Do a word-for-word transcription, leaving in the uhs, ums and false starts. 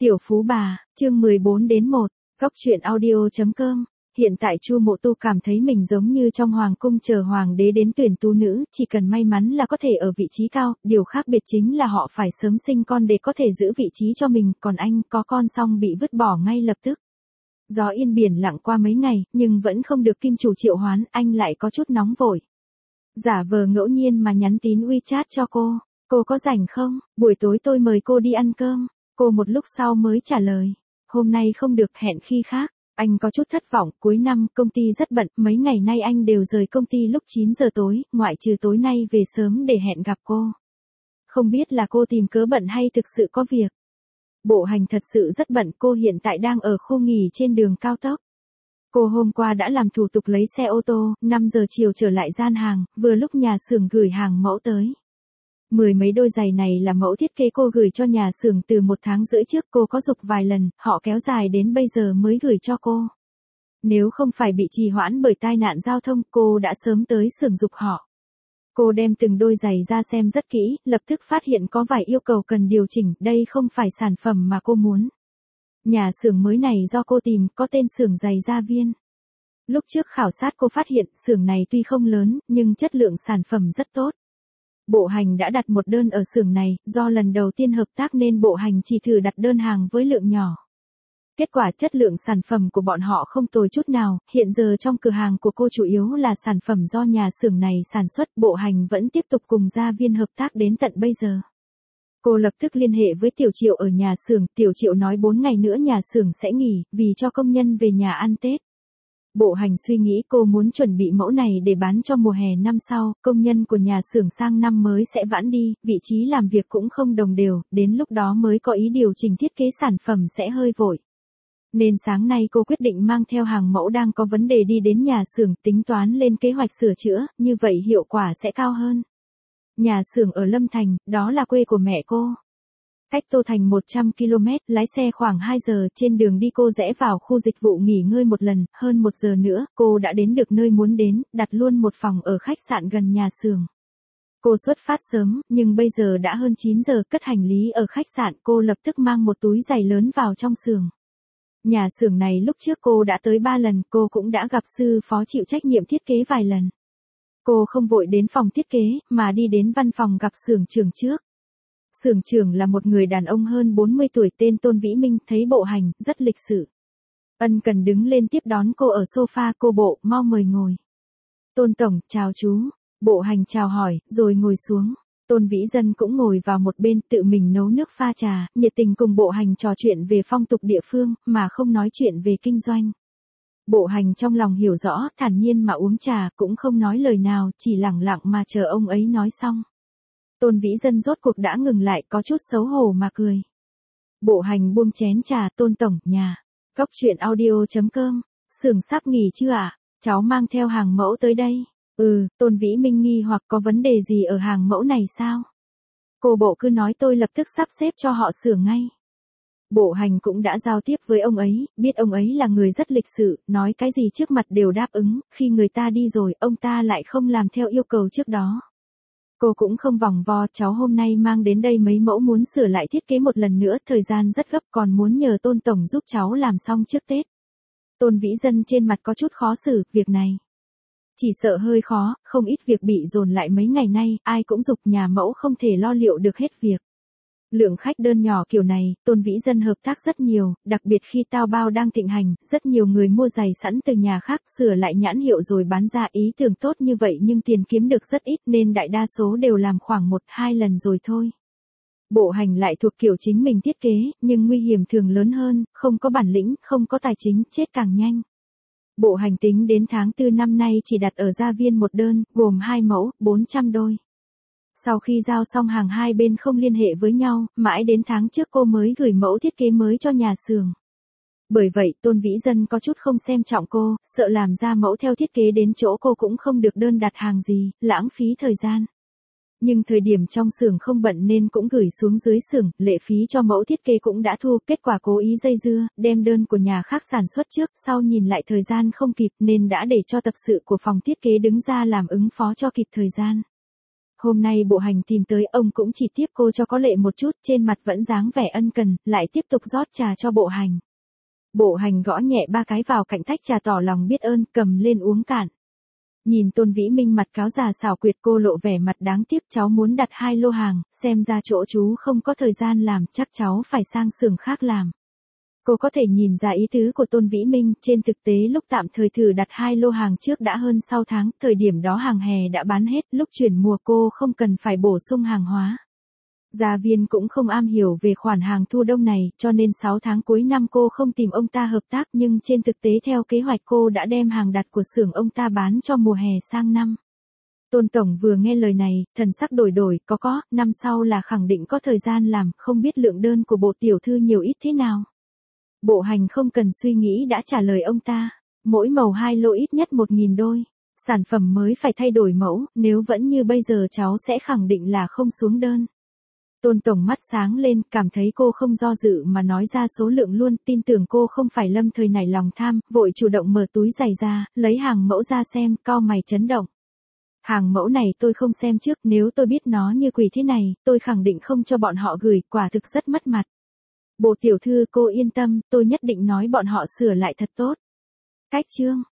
Tiểu Phú Bà, chương mười bốn đến một, Góc truyện audio chấm com. Hiện tại Chu Mộ Tu cảm thấy mình giống như trong hoàng cung chờ hoàng đế đến tuyển tú nữ, chỉ cần may mắn là có thể ở vị trí cao, điều khác biệt chính là họ phải sớm sinh con để có thể giữ vị trí cho mình, còn anh có con xong bị vứt bỏ ngay lập tức. Gió yên biển lặng qua mấy ngày, nhưng vẫn không được kim chủ triệu hoán, anh lại có chút nóng vội. Giả vờ ngẫu nhiên mà nhắn tín WeChat cho cô, cô có rảnh không, buổi tối tôi mời cô đi ăn cơm. Cô một lúc sau mới trả lời, hôm nay không được, hẹn khi khác. Anh có chút thất vọng, cuối năm công ty rất bận, mấy ngày nay anh đều rời công ty lúc chín giờ tối, ngoại trừ tối nay về sớm để hẹn gặp cô. Không biết là cô tìm cớ bận hay thực sự có việc. Bộ Hành thật sự rất bận, cô hiện tại đang ở khu nghỉ trên đường cao tốc. Cô hôm qua đã làm thủ tục lấy xe ô tô, năm giờ chiều trở lại gian hàng, vừa lúc nhà xưởng gửi hàng mẫu tới. Mười mấy đôi giày này là mẫu thiết kế cô gửi cho nhà xưởng từ một tháng rưỡi trước, cô có giục vài lần, họ kéo dài đến bây giờ mới gửi cho cô. Nếu không phải bị trì hoãn bởi tai nạn giao thông, cô đã sớm tới xưởng giục họ. Cô đem từng đôi giày ra xem rất kỹ, lập tức phát hiện có vài yêu cầu cần điều chỉnh, đây không phải sản phẩm mà cô muốn. Nhà xưởng mới này do cô tìm, có tên xưởng giày Gia Viên. Lúc trước khảo sát cô phát hiện, xưởng này tuy không lớn, nhưng chất lượng sản phẩm rất tốt. Bộ Hành đã đặt một đơn ở xưởng này, do lần đầu tiên hợp tác nên Bộ Hành chỉ thử đặt đơn hàng với lượng nhỏ. Kết quả chất lượng sản phẩm của bọn họ không tồi chút nào, hiện giờ trong cửa hàng của cô chủ yếu là sản phẩm do nhà xưởng này sản xuất, Bộ Hành vẫn tiếp tục cùng Gia Viên hợp tác đến tận bây giờ. Cô lập tức liên hệ với Tiểu Triệu ở nhà xưởng, Tiểu Triệu nói bốn ngày nữa nhà xưởng sẽ nghỉ, vì cho công nhân về nhà ăn Tết. Bộ Hành suy nghĩ cô muốn chuẩn bị mẫu này để bán cho mùa hè năm sau, công nhân của nhà xưởng sang năm mới sẽ vãn đi, vị trí làm việc cũng không đồng đều, đến lúc đó mới có ý điều chỉnh thiết kế sản phẩm sẽ hơi vội. Nên sáng nay cô quyết định mang theo hàng mẫu đang có vấn đề đi đến nhà xưởng, tính toán lên kế hoạch sửa chữa, như vậy hiệu quả sẽ cao hơn. Nhà xưởng ở Lâm Thành, đó là quê của mẹ cô. Cách Tô Thành một trăm ki lô mét, lái xe khoảng hai giờ, trên đường đi cô rẽ vào khu dịch vụ nghỉ ngơi một lần, hơn một giờ nữa, cô đã đến được nơi muốn đến, đặt luôn một phòng ở khách sạn gần nhà xưởng. Cô xuất phát sớm, nhưng bây giờ đã hơn chín giờ, cất hành lý ở khách sạn, cô lập tức mang một túi giày lớn vào trong xưởng. Nhà xưởng này lúc trước cô đã tới ba lần, cô cũng đã gặp sư phó chịu trách nhiệm thiết kế vài lần. Cô không vội đến phòng thiết kế, mà đi đến văn phòng gặp xưởng trưởng trước. Xưởng trưởng là một người đàn ông hơn bốn mươi tuổi tên Tôn Vĩ Minh, thấy Bộ Hành, rất lịch sự. Ân cần đứng lên tiếp đón cô ở sofa, cô Bộ, mau mời ngồi. Tôn Tổng, chào chú. Bộ Hành chào hỏi, rồi ngồi xuống. Tôn Vĩ Dân cũng ngồi vào một bên, tự mình nấu nước pha trà, nhiệt tình cùng Bộ Hành trò chuyện về phong tục địa phương, mà không nói chuyện về kinh doanh. Bộ Hành trong lòng hiểu rõ, thản nhiên mà uống trà, cũng không nói lời nào, chỉ lặng lặng mà chờ ông ấy nói xong. Tôn Vĩ Dân rốt cuộc đã ngừng lại, có chút xấu hổ mà cười. Bộ Hành buông chén trà, Tôn Tổng, nhà. Góc truyện audio chấm com. Xưởng sắp nghỉ chưa ạ? À? Cháu mang theo hàng mẫu tới đây. Ừ, Tôn Vĩ Minh nghi hoặc có vấn đề gì ở hàng mẫu này sao? Cô Bộ cứ nói tôi lập tức sắp xếp cho họ sửa ngay. Bộ Hành cũng đã giao tiếp với ông ấy, biết ông ấy là người rất lịch sự, nói cái gì trước mặt đều đáp ứng, khi người ta đi rồi, ông ta lại không làm theo yêu cầu trước đó. Cô cũng không vòng vo, cháu hôm nay mang đến đây mấy mẫu muốn sửa lại thiết kế một lần nữa, thời gian rất gấp, còn muốn nhờ Tôn Tổng giúp cháu làm xong trước Tết. Tôn Vĩ Dân trên mặt có chút khó xử, việc này. Chỉ sợ hơi khó, không ít việc bị dồn lại mấy ngày nay, ai cũng giục nhà mẫu không thể lo liệu được hết việc. Lượng khách đơn nhỏ kiểu này, Tôn Vĩ Dân hợp tác rất nhiều, đặc biệt khi tao bao đang thịnh hành, rất nhiều người mua giày sẵn từ nhà khác, sửa lại nhãn hiệu rồi bán ra, ý tưởng tốt như vậy nhưng tiền kiếm được rất ít nên đại đa số đều làm khoảng một hai lần rồi thôi. Bộ Hành lại thuộc kiểu chính mình thiết kế, nhưng nguy hiểm thường lớn hơn, không có bản lĩnh, không có tài chính, chết càng nhanh. Bộ Hành tính đến tháng tư năm nay chỉ đặt ở Gia Viên một đơn, gồm hai mẫu, bốn trăm đôi. Sau khi giao xong hàng hai bên không liên hệ với nhau, mãi đến tháng trước cô mới gửi mẫu thiết kế mới cho nhà xưởng. Bởi vậy, Tôn Vĩ Dân có chút không xem trọng cô, sợ làm ra mẫu theo thiết kế đến chỗ cô cũng không được đơn đặt hàng gì, lãng phí thời gian. Nhưng thời điểm trong xưởng không bận nên cũng gửi xuống dưới xưởng, lệ phí cho mẫu thiết kế cũng đã thu, kết quả cố ý dây dưa, đem đơn của nhà khác sản xuất trước, sau nhìn lại thời gian không kịp nên đã để cho tập sự của phòng thiết kế đứng ra làm ứng phó cho kịp thời gian. Hôm nay Bộ Hành tìm tới, ông cũng chỉ tiếp cô cho có lệ một chút, trên mặt vẫn dáng vẻ ân cần, lại tiếp tục rót trà cho Bộ Hành. Bộ Hành gõ nhẹ ba cái vào cạnh tách trà tỏ lòng biết ơn, cầm lên uống cạn. Nhìn Tôn Vĩ Minh mặt cáo già xảo quyệt, cô lộ vẻ mặt đáng tiếc, cháu muốn đặt hai lô hàng, xem ra chỗ chú không có thời gian làm, chắc cháu phải sang xưởng khác làm. Cô có thể nhìn ra ý tứ của Tôn Vĩ Minh, trên thực tế lúc tạm thời thử đặt hai lô hàng trước đã hơn sáu tháng, thời điểm đó hàng hè đã bán hết, lúc chuyển mùa cô không cần phải bổ sung hàng hóa. Gia Viên cũng không am hiểu về khoản hàng thu đông này, cho nên sáu tháng cuối năm cô không tìm ông ta hợp tác, nhưng trên thực tế theo kế hoạch cô đã đem hàng đặt của xưởng ông ta bán cho mùa hè sang năm. Tôn Tổng vừa nghe lời này, thần sắc đổi đổi, có có, năm sau là khẳng định có thời gian làm, không biết lượng đơn của Bộ tiểu thư nhiều ít thế nào. Bộ Hành không cần suy nghĩ đã trả lời ông ta, mỗi màu hai lô ít nhất một nghìn đôi, sản phẩm mới phải thay đổi mẫu, nếu vẫn như bây giờ cháu sẽ khẳng định là không xuống đơn. Tôn Tổng mắt sáng lên, cảm thấy cô không do dự mà nói ra số lượng luôn, tin tưởng cô không phải lâm thời nảy lòng tham, vội chủ động mở túi giày ra, lấy hàng mẫu ra xem, cau mày chấn động. Hàng mẫu này tôi không xem trước, nếu tôi biết nó như quỷ thế này, tôi khẳng định không cho bọn họ gửi, quả thực rất mất mặt. Bộ tiểu thư cô yên tâm, tôi nhất định nói bọn họ sửa lại thật tốt. Cách chương